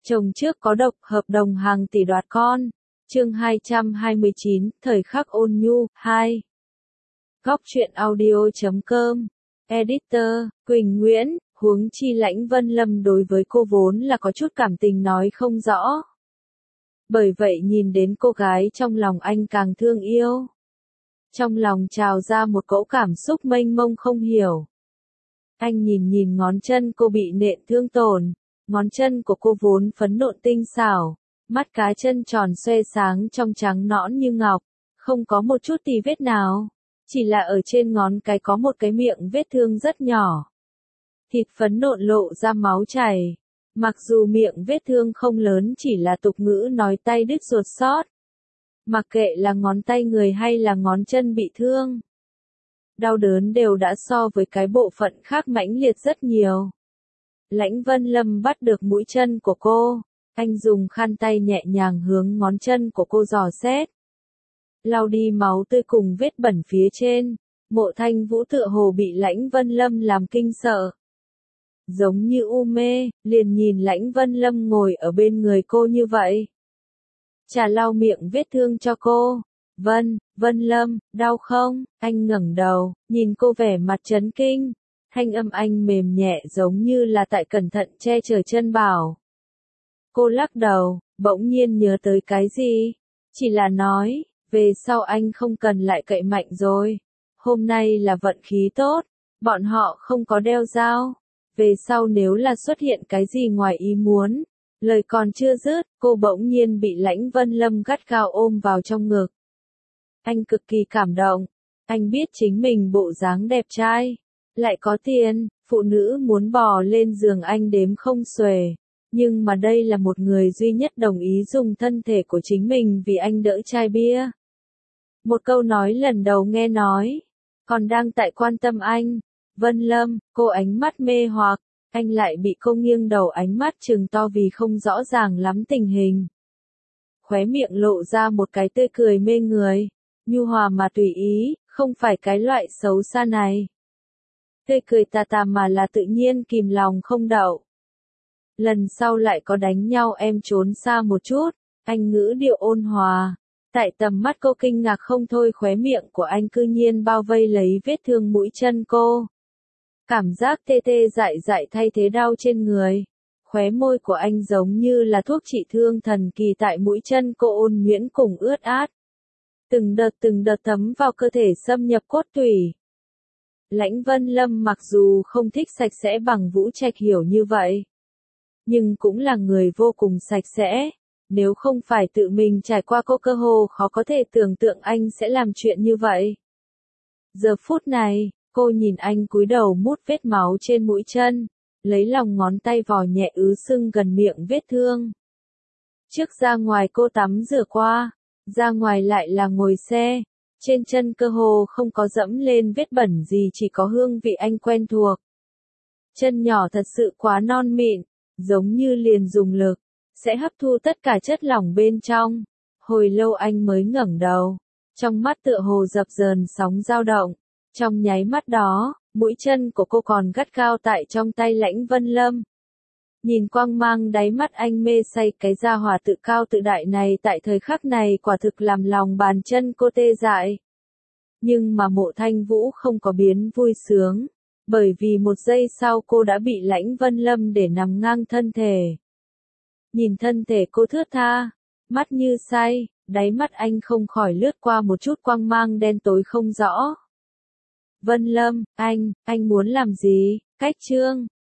Chồng trước có độc, hợp đồng hàng tỷ đoạt con. Chương 229, thời khắc ôn nhu, 2. Góc truyện audio.com. Editor, Quỳnh Nguyễn, huống chi Lãnh Vân Lâm đối với cô vốn là có chút cảm tình nói không rõ. Bởi vậy nhìn đến cô gái trong lòng anh càng thương yêu. Trong lòng trào ra một cỗ cảm xúc mênh mông không hiểu. Anh nhìn ngón chân cô bị nện thương tổn. Ngón chân của cô vốn phấn nộn tinh xảo, mắt cá chân tròn xoe sáng trong trắng nõn như ngọc, không có một chút tì vết nào, chỉ là ở trên ngón cái có một cái miệng vết thương rất nhỏ. Thịt phấn nộn lộ ra máu chảy, mặc dù miệng vết thương không lớn chỉ là tục ngữ nói tay đứt ruột sót. Mặc kệ là ngón tay người hay là ngón chân bị thương, đau đớn đều đã so với cái bộ phận khác mãnh liệt rất nhiều. Lãnh Vân Lâm bắt được mũi chân của cô, anh dùng khăn tay nhẹ nhàng hướng ngón chân của cô dò xét. Lau đi máu tươi cùng vết bẩn phía trên, Mộ Thanh Vũ tựa hồ bị Lãnh Vân Lâm làm kinh sợ. Giống như u mê, liền nhìn Lãnh Vân Lâm ngồi ở bên người cô như vậy. Chà lau miệng vết thương cho cô. Vân Lâm, đau không? Anh ngẩng đầu, nhìn cô vẻ mặt chấn kinh. Thanh âm anh mềm nhẹ giống như là tại cẩn thận che chở chân bảo. Cô lắc đầu, bỗng nhiên nhớ tới cái gì? Chỉ là nói, về sau anh không cần lại cậy mạnh rồi. Hôm nay là vận khí tốt, bọn họ không có đeo dao. Về sau nếu là xuất hiện cái gì ngoài ý muốn. Lời còn chưa dứt, cô bỗng nhiên bị Lãnh Vân Lâm gắt gao ôm vào trong ngực. Anh cực kỳ cảm động. Anh biết chính mình bộ dáng đẹp trai. Lại có tiền, phụ nữ muốn bò lên giường anh đếm không xuể. Nhưng mà đây là một người duy nhất đồng ý dùng thân thể của chính mình vì anh đỡ chai bia. Một câu nói lần đầu nghe nói, còn đang tại quan tâm anh. Vân Lâm, cô ánh mắt mê hoặc, anh lại bị cô nghiêng đầu ánh mắt trừng to vì không rõ ràng lắm tình hình. Khóe miệng lộ ra một cái tươi cười mê người, nhu hòa mà tùy ý, không phải cái loại xấu xa này. Tươi cười tà mà là tự nhiên kìm lòng không đậu. Lần sau lại có đánh nhau em trốn xa một chút, anh ngữ điệu ôn hòa. Tại tầm mắt cô kinh ngạc không thôi, khóe miệng của anh cư nhiên bao vây lấy vết thương mũi chân cô. Cảm giác tê tê dại dại thay thế đau trên người. Khóe môi của anh giống như là thuốc trị thương thần kỳ tại mũi chân cô ôn nhuyễn cùng ướt át. Từng đợt thấm vào cơ thể xâm nhập cốt tủy. Lãnh Vân Lâm mặc dù không thích sạch sẽ bằng Vũ Trạch Hiểu như vậy, nhưng cũng là người vô cùng sạch sẽ. Nếu không phải tự mình trải qua cô cơ hồ khó có thể tưởng tượng anh sẽ làm chuyện như vậy. Giờ phút này, cô nhìn anh cúi đầu mút vết máu trên mũi chân, lấy lòng ngón tay vò nhẹ ứ sưng gần miệng vết thương. Trước ra ngoài cô tắm rửa qua, ra ngoài lại là ngồi xe. Trên chân cơ hồ không có dẫm lên vết bẩn gì, chỉ có hương vị anh quen thuộc. Chân nhỏ thật sự quá non mịn, giống như liền dùng lực, sẽ hấp thu tất cả chất lỏng bên trong. Hồi lâu anh mới ngẩng đầu, trong mắt tựa hồ dập dờn sóng dao động. Trong nháy mắt đó, mũi chân của cô còn gắt gao tại trong tay Lãnh Vân Lâm. Nhìn quang mang đáy mắt anh mê say, cái gia hỏa tự cao tự đại này tại thời khắc này quả thực làm lòng bàn chân cô tê dại. Nhưng mà Mộ Thanh Vũ không có biến vui sướng, bởi vì một giây sau cô đã bị Lãnh Vân Lâm để nằm ngang thân thể. Nhìn thân thể cô thướt tha, mắt như say, đáy mắt anh không khỏi lướt qua một chút quang mang đen tối không rõ. Vân Lâm, anh muốn làm gì? Cách chương